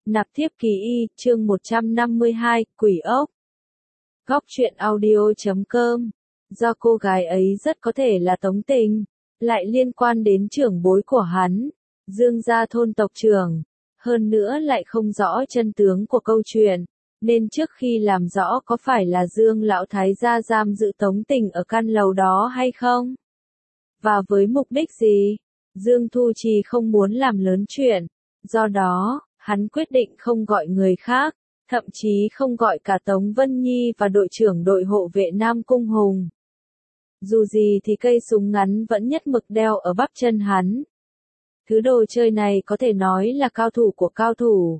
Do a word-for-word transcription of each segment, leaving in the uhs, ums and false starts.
Nạp thiếp ký y, chương một trăm năm mươi hai, Quỷ ốc. Góc truyện audio chấm com. Do cô gái ấy rất có thể là Tống Tình, lại liên quan đến trưởng bối của hắn, Dương gia thôn tộc trưởng, hơn nữa lại không rõ chân tướng của câu chuyện, nên trước khi làm rõ có phải là Dương lão thái gia giam giữ Tống Tình ở căn lầu đó hay không, và với mục đích gì, Dương Thu Trì không muốn làm lớn chuyện, do đó hắn quyết định không gọi người khác, thậm chí không gọi cả Tống Vân Nhi và đội trưởng đội hộ vệ Nam Cung Hùng. Dù gì thì cây súng ngắn vẫn nhất mực đeo ở bắp chân hắn. Thứ đồ chơi này có thể nói là cao thủ của cao thủ.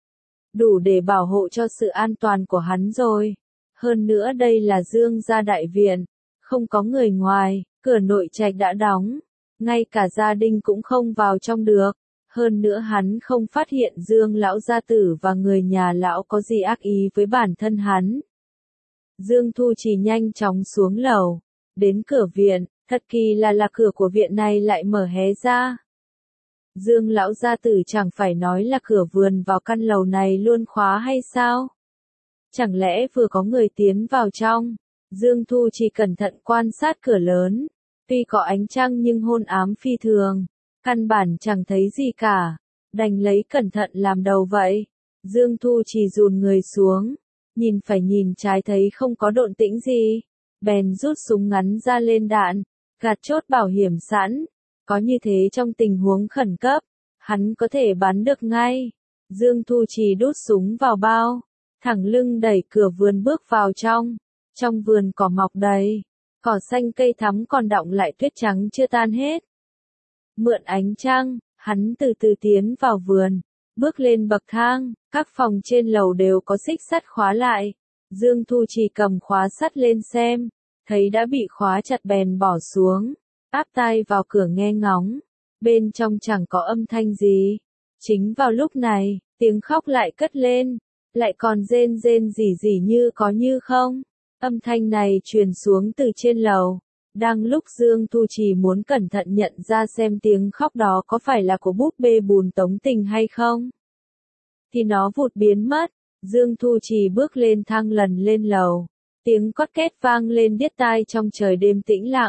Đủ để bảo hộ cho sự an toàn của hắn rồi. Hơn nữa đây là Dương gia đại viện, không có người ngoài, cửa nội trạch đã đóng, ngay cả gia đình cũng không vào trong được. Hơn nữa hắn không phát hiện Dương lão gia tử và người nhà lão có gì ác ý với bản thân hắn. Dương Thu Trì nhanh chóng xuống lầu, đến cửa viện, thật kỳ là là cửa của viện này lại mở hé ra. Dương lão gia tử chẳng phải nói là cửa vườn vào căn lầu này luôn khóa hay sao? Chẳng lẽ vừa có người tiến vào trong? Dương Thu Trì cẩn thận quan sát cửa lớn, tuy có ánh trăng nhưng hôn ám phi thường. Căn bản chẳng thấy gì cả, đành lấy cẩn thận làm đầu vậy. Dương Thu Trì dùn người xuống, nhìn phải nhìn trái thấy không có động tĩnh gì, bèn rút súng ngắn ra lên đạn, gạt chốt bảo hiểm sẵn, có như thế trong tình huống khẩn cấp, hắn có thể bắn được ngay. Dương Thu Trì đút súng vào bao, thẳng lưng đẩy cửa vườn bước vào trong, trong vườn cỏ mọc đầy, cỏ xanh cây thắm còn đọng lại tuyết trắng chưa tan hết. Mượn ánh trăng, hắn từ từ tiến vào vườn, bước lên bậc thang, các phòng trên lầu đều có xích sắt khóa lại. Dương Thu Trì cầm khóa sắt lên xem, thấy đã bị khóa chặt bèn bỏ xuống, áp tai vào cửa nghe ngóng, bên trong chẳng có âm thanh gì. Chính vào lúc này, tiếng khóc lại cất lên, lại còn rên rên rỉ rỉ như có như không. Âm thanh này truyền xuống từ trên lầu. Đang lúc Dương Thu Trì muốn cẩn thận nhận ra xem tiếng khóc đó có phải là của búp bê bùn Tống Tình hay không, thì nó vụt biến mất. Dương Thu Trì bước lên thang lần lên lầu, tiếng cót két vang lên điếc tai trong trời đêm tĩnh lặng.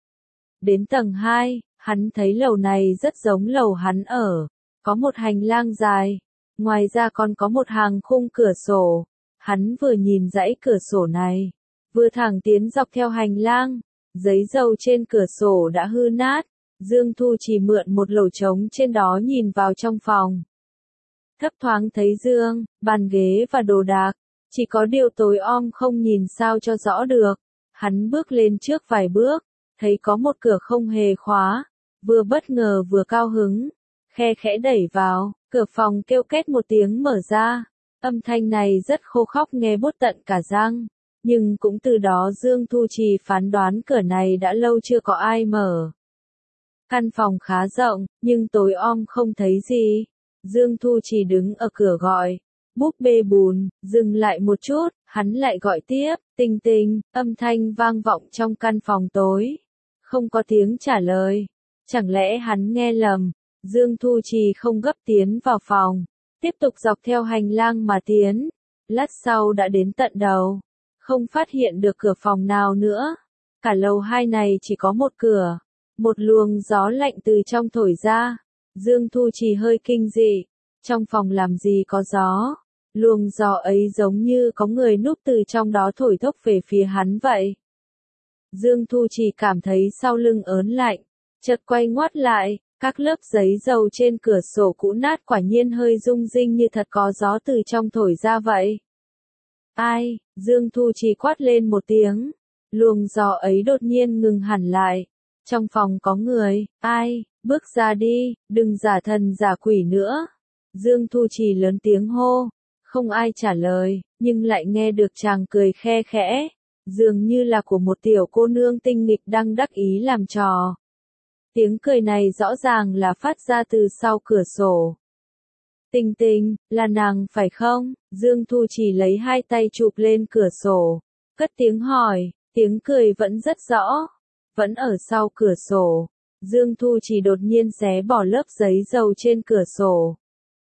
Đến tầng hai, hắn thấy lầu này rất giống lầu hắn ở, có một hành lang dài, ngoài ra còn có một hàng khung cửa sổ. Hắn vừa nhìn dãy cửa sổ này, vừa thẳng tiến dọc theo hành lang. Giấy dầu trên cửa sổ đã hư nát, Dương Thu Trì mượn một lỗ trống trên đó nhìn vào trong phòng. Thấp thoáng thấy giường, bàn ghế và đồ đạc, chỉ có điều tối om không nhìn sao cho rõ được. Hắn bước lên trước vài bước, thấy có một cửa không hề khóa, vừa bất ngờ vừa cao hứng, khe khẽ đẩy vào, cửa phòng kêu két một tiếng mở ra. Âm thanh này rất khô khóc nghe buốt tận cả răng. Nhưng cũng từ đó Dương Thu Trì phán đoán cửa này đã lâu chưa có ai mở. Căn phòng khá rộng, nhưng tối om không thấy gì. Dương Thu Trì đứng ở cửa gọi, búp bê bùn, dừng lại một chút, hắn lại gọi tiếp, Tình Tình, âm thanh vang vọng trong căn phòng tối. Không có tiếng trả lời. Chẳng lẽ hắn nghe lầm? Dương Thu Trì không gấp tiến vào phòng, tiếp tục dọc theo hành lang mà tiến. Lát sau đã đến tận đầu. Không phát hiện được cửa phòng nào nữa. Cả lầu hai này chỉ có một cửa. Một luồng gió lạnh từ trong thổi ra. Dương Thu Trì hơi kinh dị. Trong phòng làm gì có gió. Luồng gió ấy giống như có người núp từ trong đó thổi thốc về phía hắn vậy. Dương Thu Trì cảm thấy sau lưng ớn lạnh. Chợt quay ngoắt lại. Các lớp giấy dầu trên cửa sổ cũ nát quả nhiên hơi rung rinh như thật có gió từ trong thổi ra vậy. Ai? Dương Thu Trì quát lên một tiếng. Luồng gió ấy đột nhiên ngừng hẳn lại. Trong phòng có người. Ai? Bước ra đi, đừng giả thần giả quỷ nữa. Dương Thu Trì lớn tiếng hô. Không ai trả lời, nhưng lại nghe được chàng cười khe khẽ. Dường như là của một tiểu cô nương tinh nghịch đang đắc ý làm trò. Tiếng cười này rõ ràng là phát ra từ sau cửa sổ. Tình Tình, là nàng phải không? Dương Thu Trì lấy hai tay chụp lên cửa sổ, cất tiếng hỏi, tiếng cười vẫn rất rõ, vẫn ở sau cửa sổ. Dương Thu Trì đột nhiên xé bỏ lớp giấy dầu trên cửa sổ.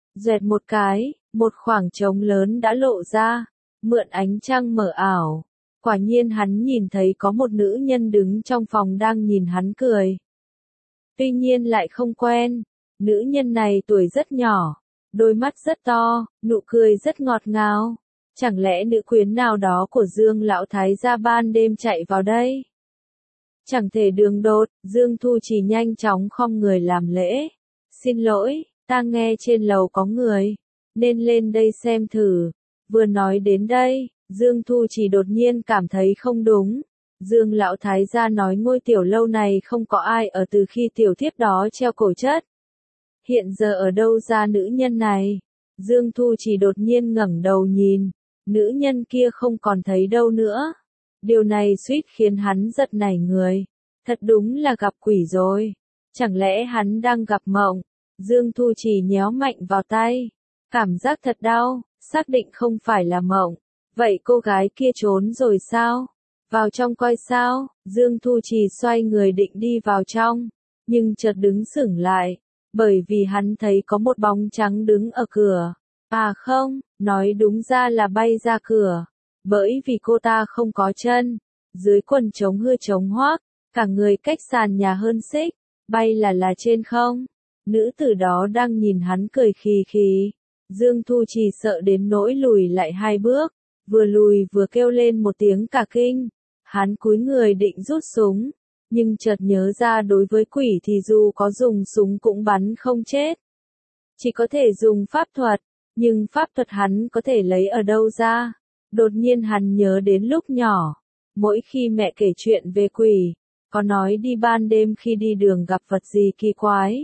Doẹt một cái, một khoảng trống lớn đã lộ ra, mượn ánh trăng mờ ảo. Quả nhiên hắn nhìn thấy có một nữ nhân đứng trong phòng đang nhìn hắn cười. Tuy nhiên lại không quen, nữ nhân này tuổi rất nhỏ, đôi mắt rất to, nụ cười rất ngọt ngào. Chẳng lẽ nữ quyến nào đó của Dương Lão Thái gia ban đêm chạy vào đây? Chẳng thể đường đột, Dương Thu Trì nhanh chóng khom người làm lễ. Xin lỗi, ta nghe trên lầu có người, nên lên đây xem thử. Vừa nói đến đây, Dương Thu Trì đột nhiên cảm thấy không đúng. Dương Lão Thái gia nói ngôi tiểu lâu này không có ai ở từ khi tiểu thiếp đó treo cổ chết. Hiện giờ ở đâu ra nữ nhân này? Dương Thu Trì đột nhiên ngẩng đầu nhìn, nữ nhân kia không còn thấy đâu nữa. Điều này suýt khiến hắn giật nảy người. Thật đúng là gặp quỷ rồi. Chẳng lẽ hắn đang gặp mộng? Dương Thu Trì nhéo mạnh vào tay. Cảm giác thật đau, xác định không phải là mộng. Vậy cô gái kia trốn rồi sao? Vào trong coi sao? Dương Thu Trì xoay người định đi vào trong, nhưng chợt đứng sững lại, bởi vì hắn thấy có một bóng trắng đứng ở cửa. À không, nói đúng ra là bay ra cửa. Bởi vì cô ta không có chân, dưới quần trống hư trống hoác, cả người cách sàn nhà hơn xích, bay là là trên không. Nữ tử đó đang nhìn hắn cười khì khì. Dương Thu Trì sợ đến nỗi lùi lại hai bước, vừa lùi vừa kêu lên một tiếng cả kinh. Hắn cúi người định rút súng, nhưng chợt nhớ ra đối với quỷ thì dù có dùng súng cũng bắn không chết. Chỉ có thể dùng pháp thuật, nhưng pháp thuật hắn có thể lấy ở đâu ra? Đột nhiên hắn nhớ đến lúc nhỏ, mỗi khi mẹ kể chuyện về quỷ, có nói đi ban đêm khi đi đường gặp vật gì kỳ quái.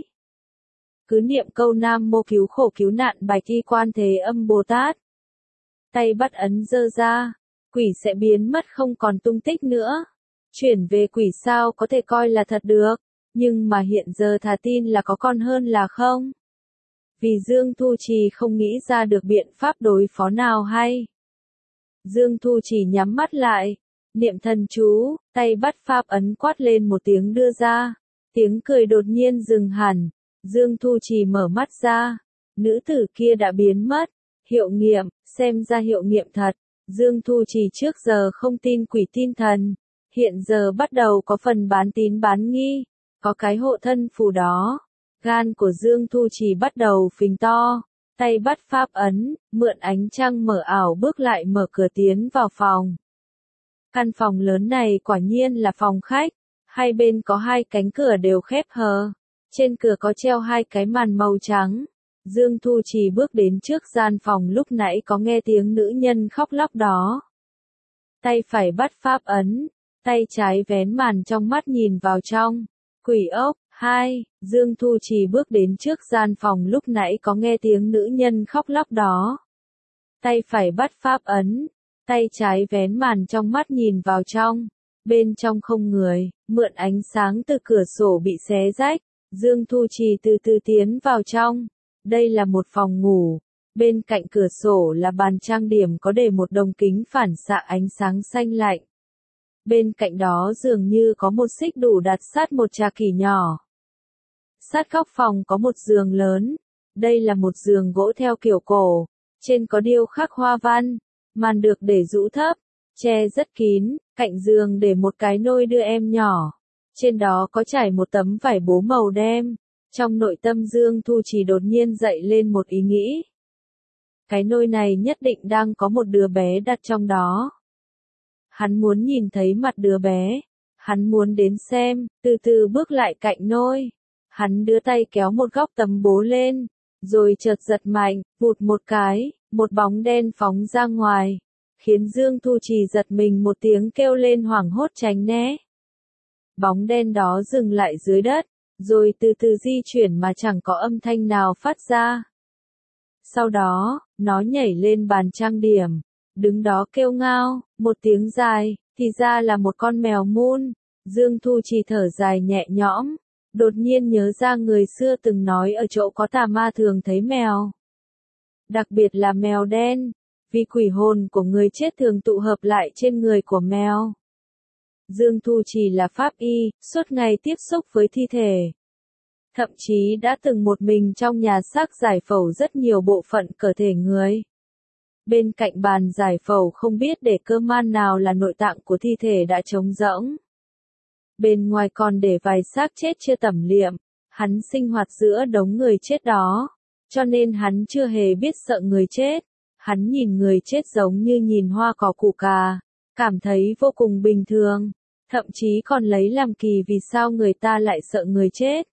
Cứ niệm câu Nam Mô Cứu Khổ Cứu Nạn Bạch Y Quan Thế Âm Bồ Tát. Tay bắt ấn giơ ra, quỷ sẽ biến mất không còn tung tích nữa. Chuyển về quỷ sao có thể coi là thật được, nhưng mà hiện giờ thà tin là có còn hơn là không. Vì Dương Thu Trì không nghĩ ra được biện pháp đối phó nào hay. Dương Thu Trì nhắm mắt lại, niệm thần chú, tay bắt pháp ấn quát lên một tiếng đưa ra. Tiếng cười đột nhiên dừng hẳn, Dương Thu Trì mở mắt ra, nữ tử kia đã biến mất. Hiệu nghiệm, xem ra hiệu nghiệm thật. Dương Thu Trì trước giờ không tin quỷ tin thần, hiện giờ bắt đầu có phần bán tín bán nghi, có cái hộ thân phù đó. Gan của Dương Thu Trì bắt đầu phình to, tay bắt pháp ấn, mượn ánh trăng mở ảo bước lại mở cửa tiến vào phòng. Căn phòng lớn này quả nhiên là phòng khách, hai bên có hai cánh cửa đều khép hờ, trên cửa có treo hai cái màn màu trắng. Dương Thu Trì bước đến trước gian phòng lúc nãy có nghe tiếng nữ nhân khóc lóc đó. Tay phải bắt pháp ấn, tay trái vén màn trong mắt nhìn vào trong. Quỷ ốc, hai, Dương Thu Trì bước đến trước gian phòng lúc nãy có nghe tiếng nữ nhân khóc lóc đó. Tay phải bắt pháp ấn, tay trái vén màn trong mắt nhìn vào trong. Bên trong không người, mượn ánh sáng từ cửa sổ bị xé rách, Dương Thu Trì từ từ tiến vào trong. Đây là một phòng ngủ, bên cạnh cửa sổ là bàn trang điểm có để một đồng kính phản xạ ánh sáng xanh lạnh. Bên cạnh đó dường như có một xích đu đặt sát một trà kỷ nhỏ. Sát góc phòng có một giường lớn, đây là một giường gỗ theo kiểu cổ, trên có điêu khắc hoa văn, màn được để rũ thấp, che rất kín, cạnh giường để một cái nôi đưa em nhỏ. Trên đó có trải một tấm vải bố màu đen. Trong nội tâm Dương Thu Trì đột nhiên dậy lên một ý nghĩ. Cái nôi này nhất định đang có một đứa bé đặt trong đó. Hắn muốn nhìn thấy mặt đứa bé. Hắn muốn đến xem, từ từ bước lại cạnh nôi. Hắn đưa tay kéo một góc tấm bố lên, rồi chợt giật mạnh, vụt một cái, một bóng đen phóng ra ngoài, khiến Dương Thu Trì giật mình một tiếng kêu lên hoảng hốt tránh né. Bóng đen đó dừng lại dưới đất, rồi từ từ di chuyển mà chẳng có âm thanh nào phát ra. Sau đó, nó nhảy lên bàn trang điểm, đứng đó kêu ngao, một tiếng dài, thì ra là một con mèo mun. Dương Thu Trì thở dài nhẹ nhõm, đột nhiên nhớ ra người xưa từng nói ở chỗ có tà ma thường thấy mèo. Đặc biệt là mèo đen, vì quỷ hồn của người chết thường tụ hợp lại trên người của mèo. Dương Thu Trì là pháp y, suốt ngày tiếp xúc với thi thể. thậm chí đã từng một mình trong nhà xác giải phẫu rất nhiều bộ phận cơ thể người. Bên cạnh bàn giải phẫu không biết để cơ man nào là nội tạng của thi thể đã trống rỗng. Bên ngoài còn để vài xác chết chưa tẩm liệm, hắn sinh hoạt giữa đống người chết đó, cho nên hắn chưa hề biết sợ người chết. Hắn nhìn người chết giống như nhìn hoa cỏ củ cà, cảm thấy vô cùng bình thường, thậm chí còn lấy làm kỳ vì sao người ta lại sợ người chết.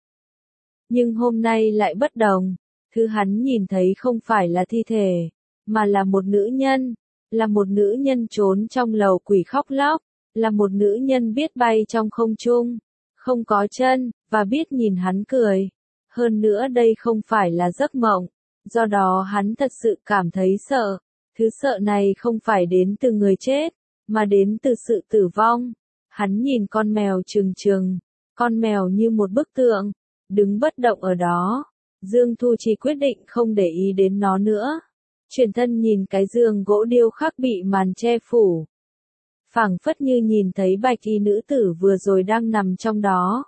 Nhưng hôm nay lại bất đồng, thứ hắn nhìn thấy không phải là thi thể, mà là một nữ nhân, là một nữ nhân trốn trong lầu quỷ khóc lóc, là một nữ nhân biết bay trong không trung, không có chân, và biết nhìn hắn cười. Hơn nữa đây không phải là giấc mộng, do đó hắn thật sự cảm thấy sợ. Thứ sợ này không phải đến từ người chết, mà đến từ sự tử vong. Hắn nhìn con mèo trừng trừng, con mèo như một bức tượng, đứng bất động ở đó. Dương Thu Trì quyết định không để ý đến nó nữa. Chuyển thân nhìn cái giường gỗ điêu khắc bị màn che phủ. Phảng phất như nhìn thấy bạch y nữ tử vừa rồi đang nằm trong đó.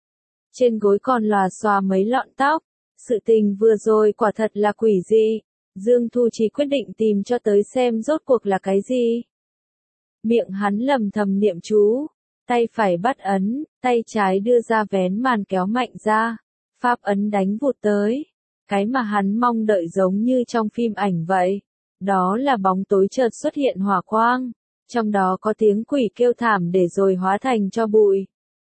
Trên gối còn lòa xòa mấy lọn tóc. Sự tình vừa rồi quả thật là quỷ dị. Dương Thu Trì quyết định tìm cho tới xem rốt cuộc là cái gì. Miệng hắn lầm thầm niệm chú, tay phải bắt ấn, tay trái đưa ra vén màn kéo mạnh ra, pháp ấn đánh vụt tới. Cái mà hắn mong đợi giống như trong phim ảnh vậy. Đó là bóng tối chợt xuất hiện hỏa quang, trong đó có tiếng quỷ kêu thảm để rồi hóa thành tro bụi.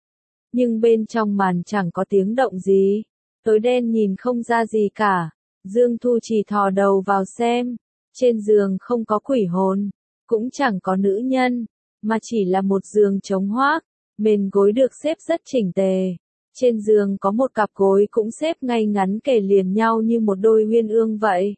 Nhưng bên trong màn chẳng có tiếng động gì, tối đen nhìn không ra gì cả. Dương Thu Trì thò đầu vào xem, trên giường không có quỷ hồn, cũng chẳng có nữ nhân, mà chỉ là một giường trống hoác, mền gối được xếp rất chỉnh tề. Trên giường có một cặp gối cũng xếp ngay ngắn kề liền nhau như một đôi uyên ương vậy.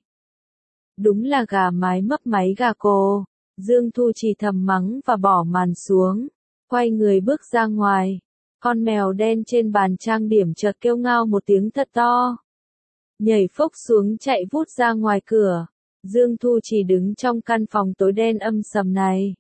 Đúng là gà mái mấp máy gà cô. Dương Thu Trì thầm mắng và bỏ màn xuống, quay người bước ra ngoài. Con mèo đen trên bàn trang điểm chợt kêu ngao một tiếng thật to, nhảy phốc xuống chạy vút ra ngoài cửa. Dương Thu Trì đứng trong căn phòng tối đen âm sầm này,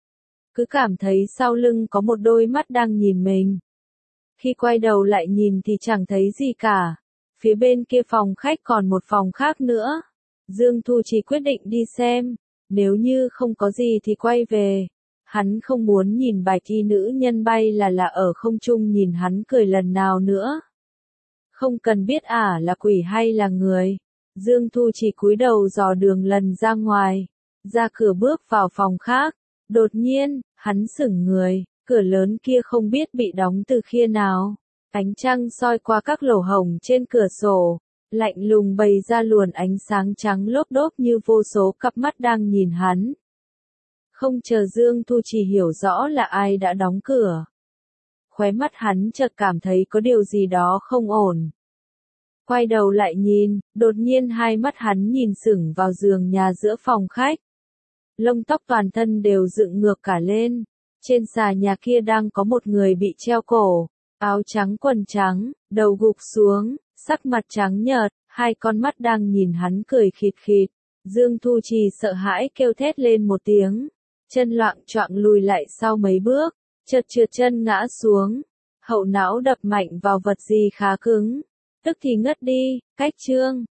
cứ cảm thấy sau lưng có một đôi mắt đang nhìn mình. Khi quay đầu lại nhìn thì chẳng thấy gì cả. Phía bên kia phòng khách còn một phòng khác nữa. Dương Thu Trì quyết định đi xem, nếu như không có gì thì quay về. Hắn không muốn nhìn bạch y nữ nhân bay là là ở không trung nhìn hắn cười lần nào nữa. Không cần biết ả là quỷ hay là người. Dương Thu Trì cúi đầu dò đường lần ra ngoài, ra cửa bước vào phòng khác. Đột nhiên, hắn sững người, cửa lớn kia không biết bị đóng từ khi nào. Ánh trăng soi qua các lỗ hổng trên cửa sổ, lạnh lùng bày ra luồn ánh sáng trắng lốp đốp như vô số cặp mắt đang nhìn hắn. Không chờ Dương Thu Trì hiểu rõ là ai đã đóng cửa, khóe mắt hắn chợt cảm thấy có điều gì đó không ổn. Quay đầu lại nhìn, đột nhiên hai mắt hắn nhìn sững vào giường nhà giữa phòng khách. Lông tóc toàn thân đều dựng ngược cả lên. Trên xà nhà kia đang có một người bị treo cổ, áo trắng quần trắng, đầu gục xuống, sắc mặt trắng nhợt, hai con mắt đang nhìn hắn cười khịt khịt. Dương Thu Trì sợ hãi kêu thét lên một tiếng, chân loạng choạng lùi lại sau mấy bước, chợt trượt chân ngã xuống, hậu não đập mạnh vào vật gì khá cứng, tức thì ngất đi. Cách chương